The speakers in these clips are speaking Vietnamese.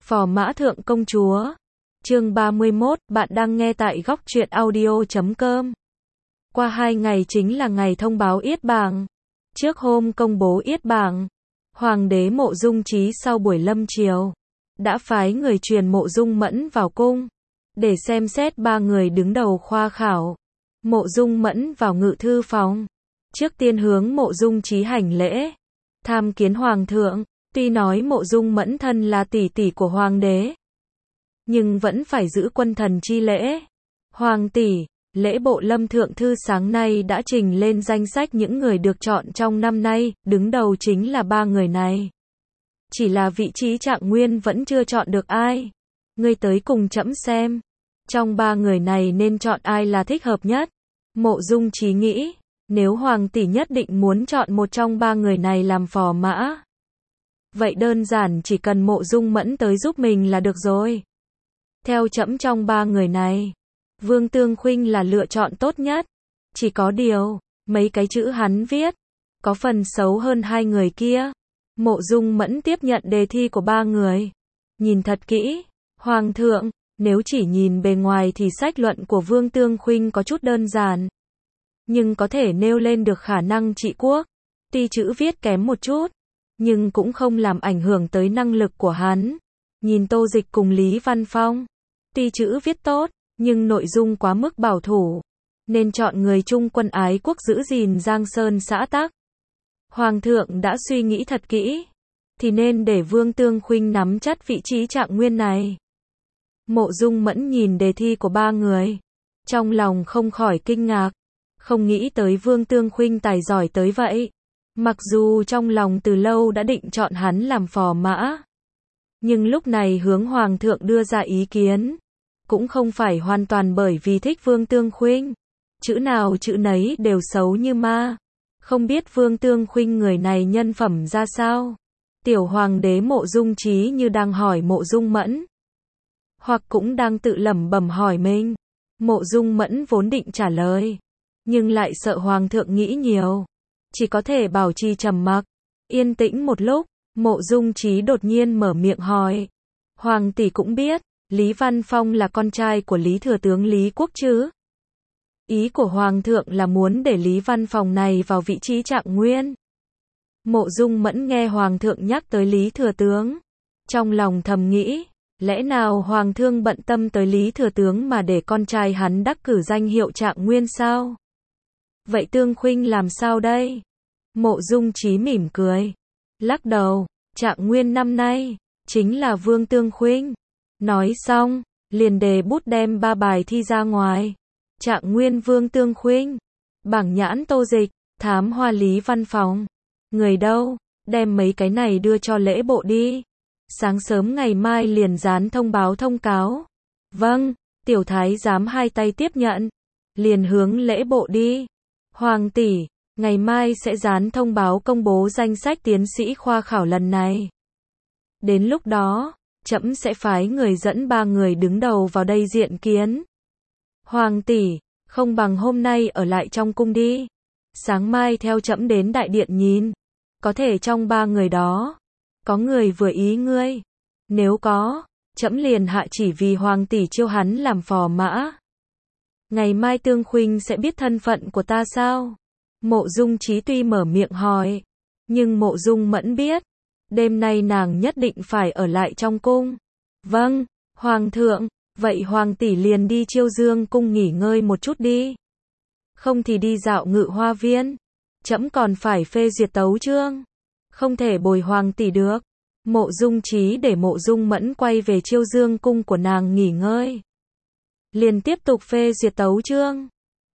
Phò Mã Thượng Công Chúa. Chương 31, bạn đang nghe tại góc truyện audio.com. Qua 2 ngày chính là ngày thông báo yết bảng. Trước hôm công bố yết bảng, Hoàng đế Mộ Dung Chí sau buổi lâm triều, đã phái người truyền Mộ Dung Mẫn vào cung, để xem xét 3 người đứng đầu khoa khảo. Mộ Dung Mẫn vào ngự thư phòng, trước tiên hướng Mộ Dung Chí hành lễ, tham kiến Hoàng thượng. Tuy nói Mộ Dung Mẫn thân là tỷ tỷ của Hoàng đế, nhưng vẫn phải giữ quân thần chi lễ. Hoàng tỷ, lễ bộ Lâm Thượng Thư sáng nay đã trình lên danh sách những người được chọn trong năm nay, đứng đầu chính là 3 người này. Chỉ là vị trí Trạng Nguyên vẫn chưa chọn được ai. Ngươi tới cùng trẫm xem, trong 3 người này nên chọn ai là thích hợp nhất. Mộ Dung Chí nghĩ, nếu Hoàng tỷ nhất định muốn chọn một trong 3 người này làm phò mã, vậy đơn giản chỉ cần Mộ Dung Mẫn tới giúp mình là được rồi. Theo trẫm trong 3 người này, Vương Tương Khuynh là lựa chọn tốt nhất. Chỉ có điều, mấy cái chữ hắn viết, có phần xấu hơn 2 người kia. Mộ Dung Mẫn tiếp nhận đề thi của 3 người. Nhìn thật kỹ, Hoàng thượng, nếu chỉ nhìn bề ngoài thì sách luận của Vương Tương Khuynh có chút đơn giản, nhưng có thể nêu lên được khả năng trị quốc. Tuy chữ viết kém một chút, nhưng cũng không làm ảnh hưởng tới năng lực của hắn. Nhìn Tô Dịch cùng Lý Văn Phong, tuy chữ viết tốt, nhưng nội dung quá mức bảo thủ, nên chọn người chung quân ái quốc giữ gìn Giang Sơn xã tắc. Hoàng thượng đã suy nghĩ thật kỹ, thì nên để Vương Tương Khuynh nắm chắc vị trí Trạng Nguyên này. Mộ Dung Mẫn nhìn đề thi của 3 người, trong lòng không khỏi kinh ngạc, không nghĩ tới Vương Tương Khuynh tài giỏi tới vậy. Mặc dù trong lòng từ lâu đã định chọn hắn làm phò mã, nhưng lúc này hướng Hoàng thượng đưa ra ý kiến, cũng không phải hoàn toàn bởi vì thích Vương Tương Khuynh. Chữ nào chữ nấy đều xấu như ma. Không biết Vương Tương Khuynh người này nhân phẩm ra sao? Tiểu Hoàng đế Mộ Dung Chí như đang hỏi Mộ Dung Mẫn, hoặc cũng đang tự lẩm bẩm hỏi mình. Mộ Dung Mẫn vốn định trả lời, nhưng lại sợ Hoàng thượng nghĩ nhiều, chỉ có thể bảo trì trầm mặc. Yên tĩnh một lúc, Mộ Dung Chí đột nhiên mở miệng hỏi, Hoàng tỷ cũng biết, Lý Văn Phong là con trai của Lý Thừa Tướng Lý Quốc chứ? Ý của Hoàng thượng là muốn để Lý Văn Phong này vào vị trí Trạng Nguyên. Mộ Dung Mẫn nghe Hoàng thượng nhắc tới Lý Thừa Tướng, trong lòng thầm nghĩ, lẽ nào Hoàng thượng bận tâm tới Lý Thừa Tướng mà để con trai hắn đắc cử danh hiệu Trạng Nguyên sao? Vậy Tương Khuynh làm sao đây? Mộ Dung Chí mỉm cười, lắc đầu, Trạng Nguyên năm nay chính là Vương Tương Khuynh. Nói xong, liền đề bút đem 3 bài thi ra ngoài. Trạng Nguyên Vương Tương Khuynh, bảng nhãn Tô Dịch, thám hoa Lý Văn Phong. Người đâu? Đem mấy cái này đưa cho lễ bộ đi. Sáng sớm ngày mai liền dán thông báo thông cáo. Vâng, tiểu thái giám hai tay tiếp nhận, liền hướng lễ bộ đi. Hoàng tỷ, ngày mai sẽ dán thông báo công bố danh sách tiến sĩ khoa khảo lần này. Đến lúc đó, trẫm sẽ phái người dẫn 3 người đứng đầu vào đây diện kiến. Hoàng tỷ, không bằng hôm nay ở lại trong cung đi. Sáng mai theo trẫm đến đại điện nhìn, có thể trong 3 người đó, có người vừa ý ngươi. Nếu có, trẫm liền hạ chỉ vì Hoàng tỷ chiêu hắn làm phò mã. Ngày mai Tương Khuynh sẽ biết thân phận của ta sao? Mộ Dung Chí tuy mở miệng hỏi, nhưng Mộ Dung Mẫn biết, đêm nay nàng nhất định phải ở lại trong cung. Vâng, Hoàng thượng, vậy Hoàng tỷ liền đi Chiêu Dương cung nghỉ ngơi một chút đi. Không thì đi dạo Ngự Hoa viên. Trẫm còn phải phê duyệt tấu chương, không thể bồi Hoàng tỷ được. Mộ Dung Chí để Mộ Dung Mẫn quay về Chiêu Dương cung của nàng nghỉ ngơi, liền tiếp tục phê duyệt tấu chương.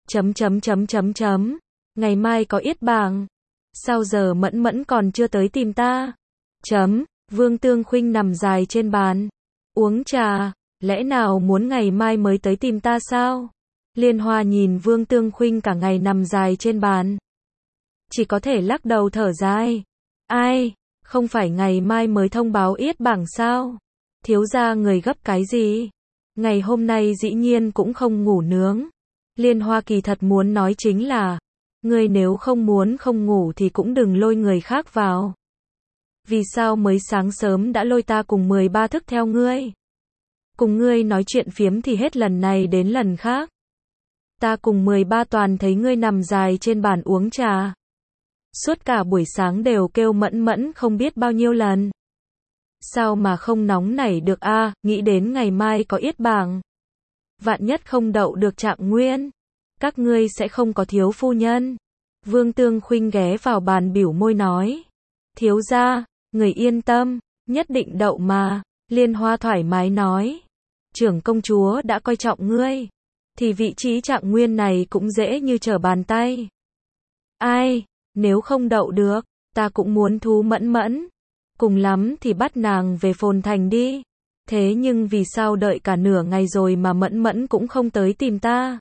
Ngày mai có yết bảng, sao giờ Mẫn Mẫn còn chưa tới tìm ta? Vương Tương Khuynh nằm dài trên bàn, uống trà, lẽ nào muốn ngày mai mới tới tìm ta sao? Liên Hoa nhìn Vương Tương Khuynh cả ngày nằm dài trên bàn, chỉ có thể lắc đầu thở dài. Ai, không phải ngày mai mới thông báo yết bảng sao? Thiếu gia người gấp cái gì? Ngày hôm nay dĩ nhiên cũng không ngủ nướng. Liên Hoa kỳ thật muốn nói chính là, ngươi nếu không muốn không ngủ thì cũng đừng lôi người khác vào. Vì sao mới sáng sớm đã lôi ta cùng 13 thức theo ngươi? Cùng ngươi nói chuyện phiếm thì hết lần này đến lần khác. Ta cùng 13 toàn thấy ngươi nằm dài trên bàn uống trà. Suốt cả buổi sáng đều kêu mẫn mẫn không biết bao nhiêu lần. Sao mà không nóng nảy được a, nghĩ đến ngày mai có yết bảng. Vạn nhất không đậu được Trạng Nguyên. Các ngươi sẽ không có thiếu phu nhân. Vương Tương Khuynh ghé vào bàn bỉu môi nói. Thiếu gia, người yên tâm, nhất định đậu mà. Liên Hoa thoải mái nói. Trưởng công chúa đã coi trọng ngươi. Thì vị trí Trạng Nguyên này cũng dễ như trở bàn tay. Ai, nếu không đậu được, ta cũng muốn thú mẫn mẫn. Cùng lắm thì bắt nàng về Phồn Thành đi. Thế nhưng vì sao đợi cả nửa ngày rồi mà mẫn mẫn cũng không tới tìm ta?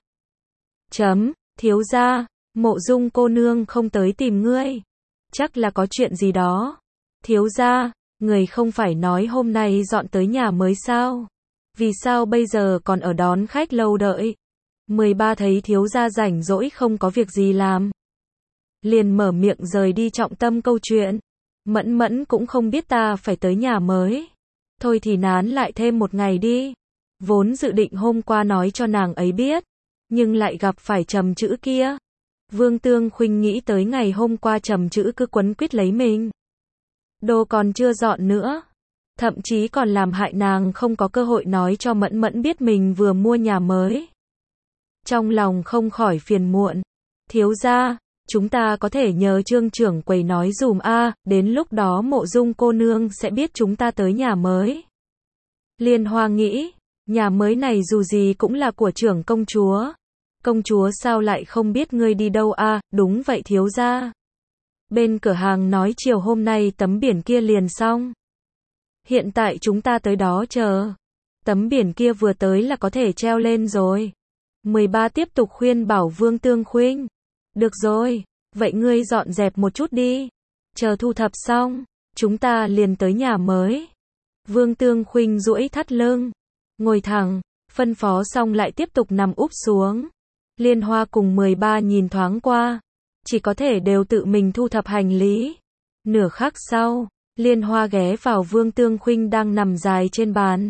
Thiếu gia, Mộ Dung cô nương không tới tìm ngươi. Chắc là có chuyện gì đó. Thiếu gia, người không phải nói hôm nay dọn tới nhà mới sao? Vì sao bây giờ còn ở đón khách lâu đợi? 13 thấy thiếu gia rảnh rỗi không có việc gì làm. Liền mở miệng rời đi trọng tâm câu chuyện. Mẫn mẫn cũng không biết ta phải tới nhà mới. Thôi thì nán lại thêm một ngày đi. Vốn dự định hôm qua nói cho nàng ấy biết. Nhưng lại gặp phải Trầm Chữ kia. Vương Tương Khuynh nghĩ tới ngày hôm qua Trầm Chữ cứ quấn quýt lấy mình. Đồ còn chưa dọn nữa. Thậm chí còn làm hại nàng không có cơ hội nói cho mẫn mẫn biết mình vừa mua nhà mới. Trong lòng không khỏi phiền muộn. Thiếu gia, chúng ta có thể nhờ Trương trưởng quầy nói dùm a, đến lúc đó Mộ Dung cô nương sẽ biết chúng ta tới nhà mới. Liên Hoa nghĩ, nhà mới này dù gì cũng là của trưởng công chúa. Công chúa sao lại không biết ngươi đi đâu a? Đúng vậy thiếu gia. Bên cửa hàng nói chiều hôm nay tấm biển kia liền xong. Hiện tại chúng ta tới đó chờ. Tấm biển kia vừa tới là có thể treo lên rồi. 13 tiếp tục khuyên bảo Vương Tương Khuynh. Được rồi, vậy ngươi dọn dẹp một chút đi. Chờ thu thập xong, chúng ta liền tới nhà mới. Vương Tương Khuynh duỗi thắt lưng, ngồi thẳng, phân phó xong lại tiếp tục nằm úp xuống. Liên Hoa cùng 13 nhìn thoáng qua, chỉ có thể đều tự mình thu thập hành lý. Nửa khắc sau, Liên Hoa ghé vào Vương Tương Khuynh đang nằm dài trên bàn.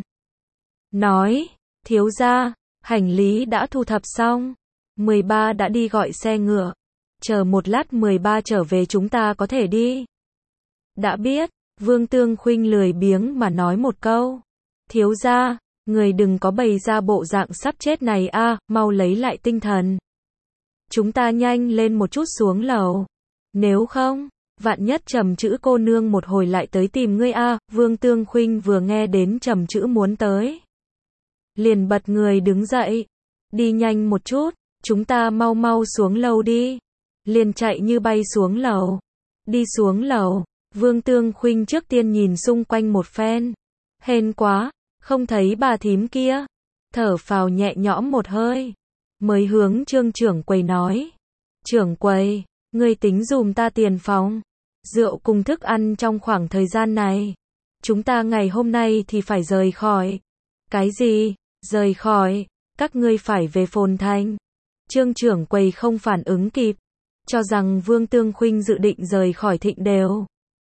Nói, thiếu gia, hành lý đã thu thập xong. 13 đã đi gọi xe ngựa. Chờ một lát 13 trở về chúng ta có thể đi. Đã biết, Vương Tương Khuynh lười biếng mà nói một câu. Thiếu gia, người đừng có bày ra bộ dạng sắp chết này a, mau lấy lại tinh thần. Chúng ta nhanh lên một chút xuống lầu. Nếu không, vạn nhất Trầm Chữ cô nương một hồi lại tới tìm ngươi a. Vương Tương Khuynh vừa nghe đến Trầm Chữ muốn tới, liền bật người đứng dậy. Đi nhanh một chút, chúng ta mau mau xuống lầu đi. Liền chạy như bay xuống lầu. Đi xuống lầu, Vương Tương Khuynh trước tiên nhìn xung quanh một phen. Hên quá, không thấy bà thím kia. Thở phào nhẹ nhõm một hơi. Mới hướng Trương trưởng quầy nói. Trưởng quầy, ngươi tính dùm ta tiền phòng, rượu cùng thức ăn trong khoảng thời gian này. Chúng ta ngày hôm nay thì phải rời khỏi. Cái gì? Rời khỏi? Các ngươi phải về Phồn Thành. Trương trưởng quầy không phản ứng kịp. Cho rằng Vương Tương Khuynh dự định rời khỏi Thịnh Đều.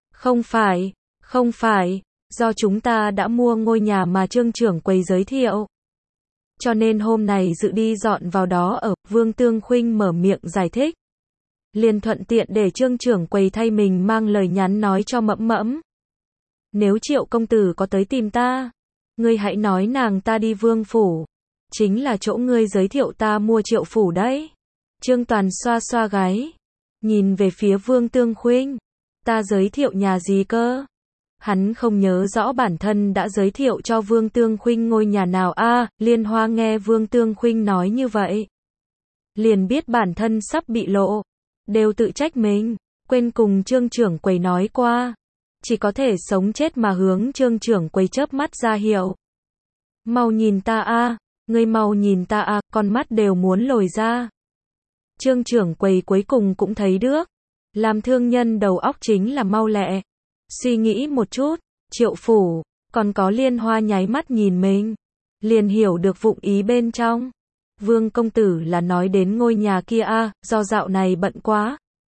Không phải, do chúng ta đã mua ngôi nhà mà Trương trưởng quầy giới thiệu. Cho nên hôm nay dự đi dọn vào đó ở. Vương Tương Khuynh mở miệng giải thích. Liền thuận tiện để Trương trưởng quầy thay mình mang lời nhắn nói cho Mẫm Mẫm. Nếu Triệu công tử có tới tìm ta, ngươi hãy nói nàng ta đi Vương phủ. Chính là chỗ ngươi giới thiệu ta mua Triệu phủ đấy. Trương Toàn xoa xoa gáy, nhìn về phía Vương Tương Khuynh. Ta giới thiệu nhà gì cơ? Hắn không nhớ rõ bản thân đã giới thiệu cho Vương Tương Khuynh ngôi nhà nào a. Liên Hoa nghe Vương Tương Khuynh nói như vậy, liền biết bản thân sắp bị lộ. Đều tự trách mình, quên cùng Trương trưởng quầy nói qua. Chỉ có thể sống chết mà hướng Trương trưởng quầy chớp mắt ra hiệu. Mau nhìn ta a, ngươi mau nhìn ta a, con mắt đều muốn lồi ra. Trương trưởng quầy cuối cùng cũng thấy được. Làm thương nhân đầu óc chính là mau lẹ. Suy nghĩ một chút, Triệu phủ, còn có Liên Hoa nháy mắt nhìn mình. Liền hiểu được vụng ý bên trong. Vương công tử là nói đến ngôi nhà kia a, do dạo này bận quá.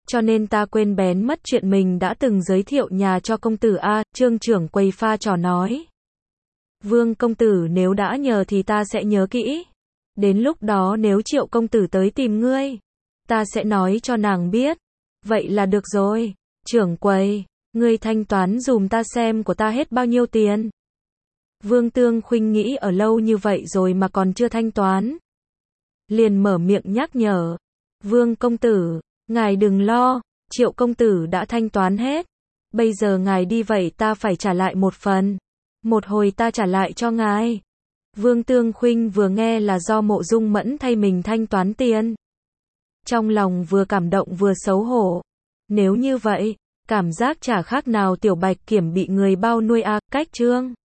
cho nên ta quên bén mất chuyện mình đã từng giới thiệu nhà cho công tử a. Trương trưởng quầy pha trò nói. Vương công tử nếu đã nhờ thì ta sẽ nhớ kỹ. Đến lúc đó nếu Triệu công tử tới tìm ngươi, ta sẽ nói cho nàng biết. Vậy là được rồi. Trưởng quầy, ngươi thanh toán dùm ta xem của ta hết bao nhiêu tiền. Vương Tương Khuynh nghĩ ở lâu như vậy rồi mà còn chưa thanh toán. Liền mở miệng nhắc nhở. Vương công tử, ngài đừng lo, Triệu công tử đã thanh toán hết. Bây giờ ngài đi vậy ta phải trả lại một phần. Một hồi ta trả lại cho ngài. Vương Tương Khuynh vừa nghe là do Mộ Dung Mẫn thay mình thanh toán tiền. Trong lòng vừa cảm động vừa xấu hổ. Nếu như vậy, cảm giác chả khác nào Tiểu Bạch Kiểm bị người bao nuôi a. Cách chương